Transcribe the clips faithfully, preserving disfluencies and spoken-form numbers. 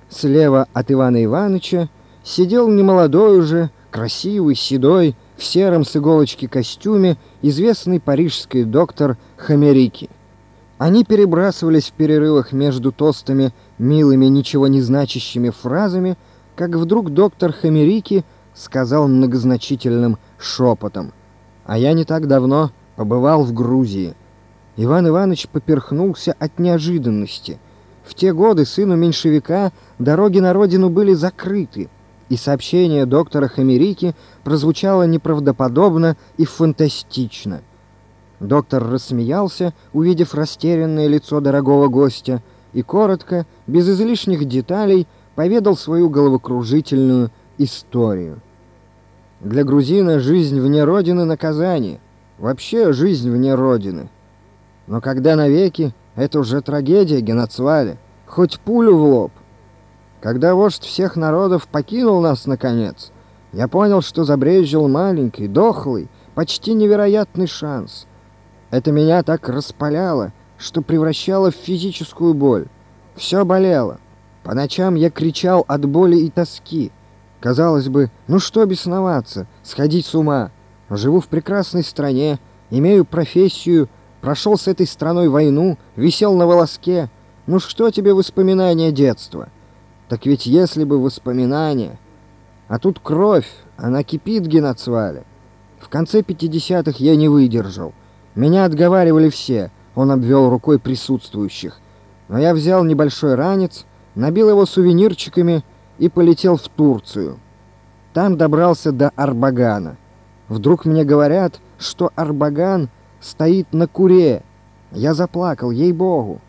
Слева от Ивана Ивановича сидел немолодой уже, красивый, седой, в сером с иголочки костюме известный парижский доктор Хамерики. Они перебрасывались в перерывах между тостами милыми, ничего не значащими фразами, как вдруг доктор Хамерики сказал многозначительным шепотом: «А я не так давно побывал в Грузии». Иван Иванович поперхнулся от неожиданности. В те годы сыну меньшевика дороги на родину были закрыты, и сообщение доктора Хамерики прозвучало неправдоподобно и фантастично. Доктор рассмеялся, увидев растерянное лицо дорогого гостя, и коротко, без излишних деталей, поведал свою головокружительную историю. Для грузина жизнь вне родины — наказание, вообще жизнь вне родины. Но когда навеки, это уже трагедия, Геноцвале, хоть пулю в лоб. Когда вождь всех народов покинул нас наконец, я понял, что забрезжил маленький, дохлый, почти невероятный шанс. Это меня так распаляло, что превращало в физическую боль. Все болело. По ночам я кричал от боли и тоски. Казалось бы, ну что бесноваться, сходить с ума. Живу в прекрасной стране, имею профессию, прошел с этой страной войну, висел на волоске. Ну что тебе воспоминания детства? Так ведь если бы воспоминания... А тут кровь, она кипит, Геноцвале. В конце пятидесятых я не выдержал. Меня отговаривали все, он обвел рукой присутствующих. Но я взял небольшой ранец, набил его сувенирчиками и полетел в Турцию. Там добрался до Арбагана. Вдруг мне говорят, что Арбаган стоит на Куре. Я заплакал, ей-богу.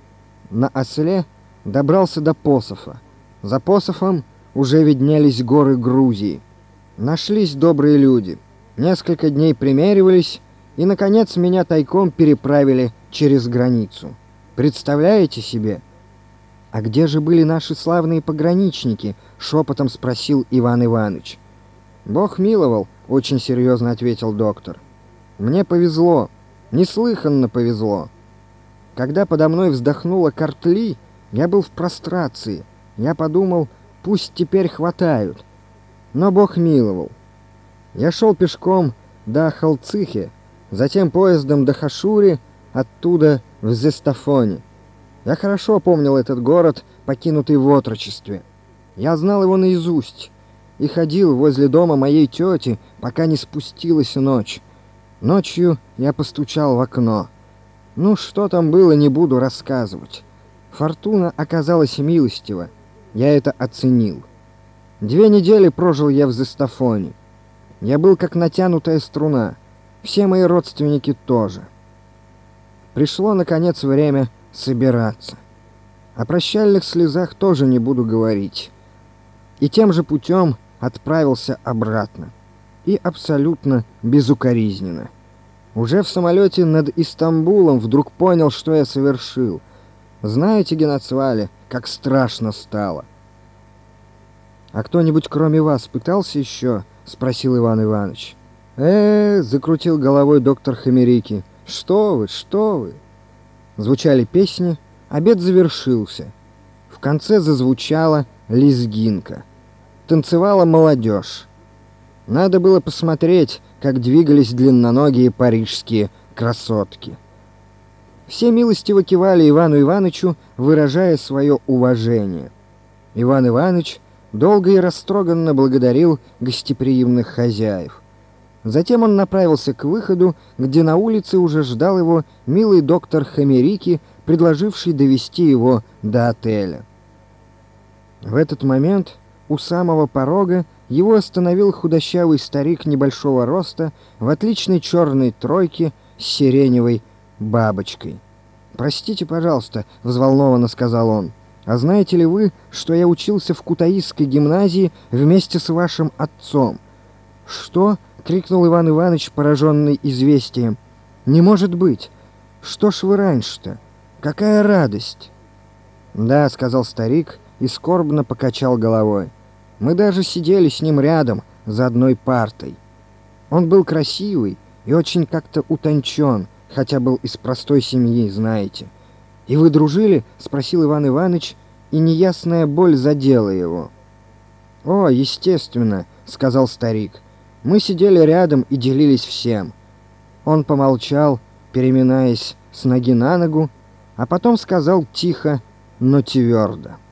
На осле добрался до Пософа. За Пософом уже виднелись горы Грузии. Нашлись добрые люди. Несколько дней примеривались, и, наконец, меня тайком переправили через границу. Представляете себе? «А где же были наши славные пограничники?» — шепотом спросил Иван Иванович. «Бог миловал», — очень серьезно ответил доктор. «Мне повезло, неслыханно повезло. Когда подо мной вздохнула Картли, я был в прострации. Я подумал, пусть теперь хватают. Но Бог миловал. Я шел пешком до Халцихи, затем поездом до Хашури, оттуда в Зестафоне. Я хорошо помнил этот город, покинутый в отрочестве. Я знал его наизусть и ходил возле дома моей тети, пока не спустилась ночь. Ночью я постучал в окно. Ну, что там было, не буду рассказывать. Фортуна оказалась милостива. Я это оценил. Две недели прожил я в Зестафоне. Я был как натянутая струна. Все мои родственники тоже. Пришло, наконец, время собираться. О прощальных слезах тоже не буду говорить. И тем же путем отправился обратно. И абсолютно безукоризненно. Уже в самолете над Истамбулом вдруг понял, что я совершил. Знаете, Геноцвале, как страшно стало. «А кто-нибудь кроме вас пытался еще?» — спросил Иван Иванович. э закрутил головой доктор Хамерики. «Что вы, что вы?» Звучали песни, обед завершился. В конце зазвучала лезгинка. Танцевала молодежь. Надо было посмотреть, как двигались длинноногие парижские красотки. Все милостиво кивали Ивану Ивановичу, выражая свое уважение. Иван Иванович долго и растроганно благодарил гостеприимных хозяев. Затем он направился к выходу, где на улице уже ждал его милый доктор Хамерики, предложивший довести его до отеля. В этот момент у самого порога его остановил худощавый старик небольшого роста в отличной черной тройке с сиреневой бабочкой. «Простите, пожалуйста», — взволнованно сказал он, — «а знаете ли вы, что я учился в Кутаисской гимназии вместе с вашим отцом?» «Что?» — крикнул Иван Иванович, пораженный известием. «Не может быть! Что ж вы раньше-то? Какая радость!» «Да», — сказал старик и скорбно покачал головой. «Мы даже сидели с ним рядом, за одной партой. Он был красивый и очень как-то утончен, хотя был из простой семьи, знаете». «И вы дружили?» — спросил Иван Иванович и неясная боль задела его. «О, естественно», — сказал старик. «Мы сидели рядом и делились всем». Он помолчал, переминаясь с ноги на ногу, а потом сказал тихо, но твердо: